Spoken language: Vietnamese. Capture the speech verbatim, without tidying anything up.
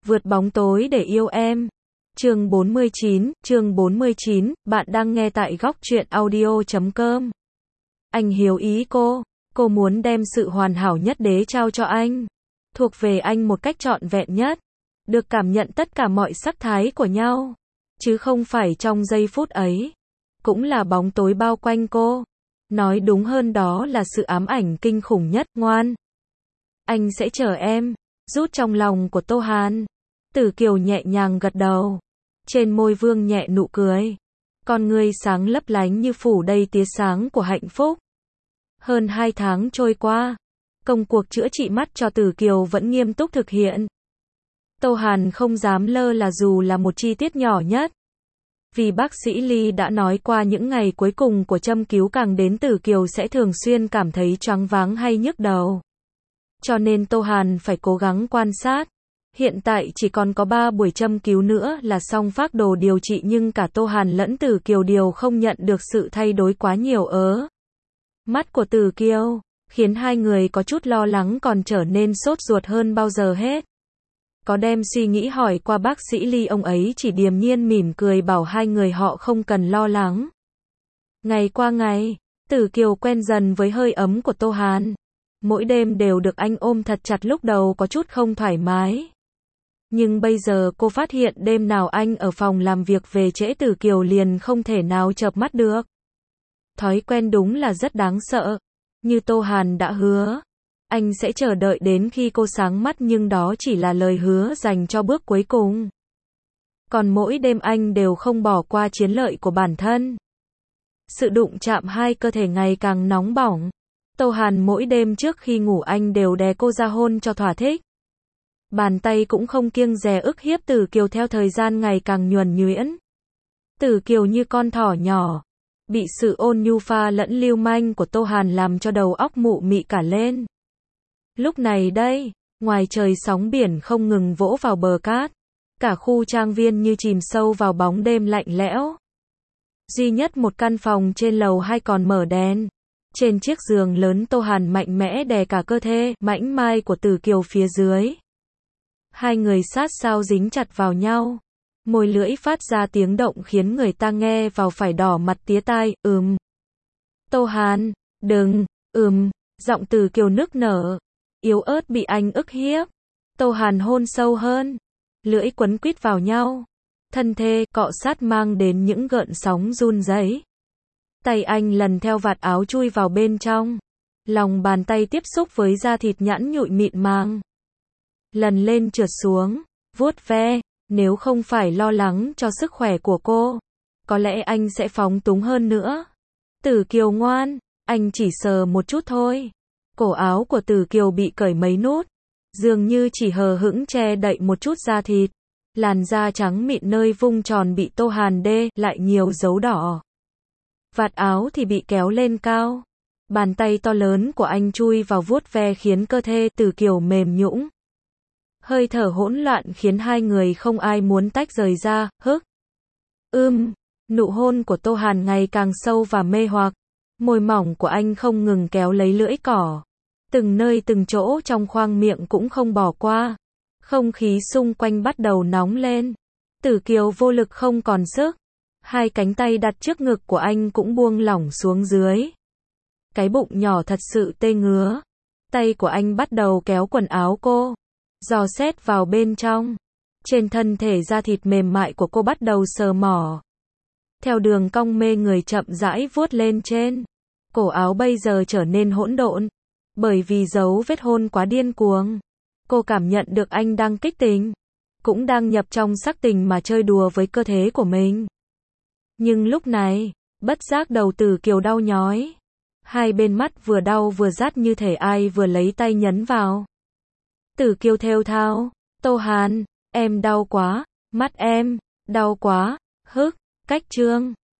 Vượt bóng tối để yêu em. Chương bốn mươi chín, chương bốn mươi chín, bạn đang nghe tại góc truyện audio chấm com. Anh hiểu ý cô, cô muốn đem sự hoàn hảo nhất đế trao cho anh. Thuộc về anh một cách trọn vẹn nhất. Được cảm nhận tất cả mọi sắc thái của nhau. Chứ không phải trong giây phút ấy. Cũng là bóng tối bao quanh cô. Nói đúng hơn đó là sự ám ảnh kinh khủng nhất, ngoan. Anh sẽ chờ em. Rút trong lòng của Tô Hàn. Tử Kiều nhẹ nhàng gật đầu. Trên môi vương nhẹ nụ cười. Con ngươi sáng lấp lánh như phủ đầy tia sáng của hạnh phúc. Hơn hai tháng trôi qua. Công cuộc chữa trị mắt cho Tử Kiều vẫn nghiêm túc thực hiện. Tô Hàn không dám lơ là dù là một chi tiết nhỏ nhất. Vì bác sĩ Ly đã nói qua những ngày cuối cùng của châm cứu càng đến Tử Kiều sẽ thường xuyên cảm thấy choáng váng hay nhức đầu. Cho nên Tô Hàn phải cố gắng quan sát. Hiện tại chỉ còn có ba buổi châm cứu nữa là xong phác đồ điều trị, nhưng cả Tô Hàn lẫn Tử Kiều đều không nhận được sự thay đổi quá nhiều ớ. Mắt của Tử Kiều khiến hai người có chút lo lắng, còn trở nên sốt ruột hơn bao giờ hết. Có đem suy nghĩ hỏi qua bác sĩ Ly, ông ấy chỉ điềm nhiên mỉm cười bảo hai người họ không cần lo lắng. Ngày qua ngày, Tử Kiều quen dần với hơi ấm của Tô Hàn. Mỗi đêm đều được anh ôm thật chặt, lúc đầu có chút không thoải mái. Nhưng bây giờ cô phát hiện đêm nào anh ở phòng làm việc về trễ Tử Kiều liền không thể nào chợp mắt được. Thói quen đúng là rất đáng sợ. Như Tô Hàn đã hứa, anh sẽ chờ đợi đến khi cô sáng mắt, nhưng đó chỉ là lời hứa dành cho bước cuối cùng. Còn mỗi đêm anh đều không bỏ qua chiến lợi của bản thân. Sự đụng chạm hai cơ thể ngày càng nóng bỏng. Tô Hàn mỗi đêm trước khi ngủ anh đều đè cô ra hôn cho thỏa thích. Bàn tay cũng không kiêng dè ức hiếp Tử Kiều theo thời gian ngày càng nhuần nhuyễn. Tử Kiều như con thỏ nhỏ, bị sự ôn nhu pha lẫn lưu manh của Tô Hàn làm cho đầu óc mụ mị cả lên. Lúc này đây, ngoài trời sóng biển không ngừng vỗ vào bờ cát. Cả khu trang viên như chìm sâu vào bóng đêm lạnh lẽo. Duy nhất một căn phòng trên lầu hai còn mở đèn. Trên chiếc giường lớn, Tô Hàn mạnh mẽ đè cả cơ thể mảnh mai của Tử Kiều phía dưới. Hai người sát sao dính chặt vào nhau. Môi lưỡi phát ra tiếng động khiến người ta nghe vào phải đỏ mặt tía tai. Ừm. Tô Hàn, đừng, ừm. Giọng Tử Kiều nức nở. Yếu ớt bị anh ức hiếp. Tô Hàn hôn sâu hơn. Lưỡi quấn quýt vào nhau. Thân thể cọ sát mang đến những gợn sóng run rẩy. Tay anh lần theo vạt áo chui vào bên trong. Lòng bàn tay tiếp xúc với da thịt nhẵn nhụi mịn màng. Lần lên trượt xuống, vuốt ve. Nếu không phải lo lắng cho sức khỏe của cô, có lẽ anh sẽ phóng túng hơn nữa. Tử Kiều ngoan, anh chỉ sờ một chút thôi. Cổ áo của Tử Kiều bị cởi mấy nút, dường như chỉ hờ hững che đậy một chút da thịt. Làn da trắng mịn nơi vung tròn bị Tô Hàn đê lại nhiều dấu đỏ. Vạt áo thì bị kéo lên cao. Bàn tay to lớn của anh chui vào vuốt ve khiến cơ thể Tử Kiều mềm nhũn. Hơi thở hỗn loạn khiến hai người không ai muốn tách rời ra. Hức. Ưm. Nụ hôn của Tô Hàn ngày càng sâu và mê hoặc. Môi mỏng của anh không ngừng kéo lấy lưỡi cỏ. Từng nơi từng chỗ trong khoang miệng cũng không bỏ qua. Không khí xung quanh bắt đầu nóng lên. Tử Kiều vô lực không còn sức. Hai cánh tay đặt trước ngực của anh cũng buông lỏng xuống dưới. Cái bụng nhỏ thật sự tê ngứa. Tay của anh bắt đầu kéo quần áo cô, dò xét vào bên trong. Trên thân thể da thịt mềm mại của cô bắt đầu sờ mỏ. Theo đường cong mê người chậm rãi vuốt lên trên. Cổ áo bây giờ trở nên hỗn độn. Bởi vì dấu vết hôn quá điên cuồng. Cô cảm nhận được anh đang kích tình. Cũng đang nhập trong sắc tình mà chơi đùa với cơ thể của mình. Nhưng lúc này, bất giác đầu Tử Kiều đau nhói. Hai bên mắt vừa đau vừa rát như thể ai vừa lấy tay nhấn vào. Tử Kiều thều thào. Tô Hàn, em đau quá. Mắt em, đau quá. Hức, cách chương.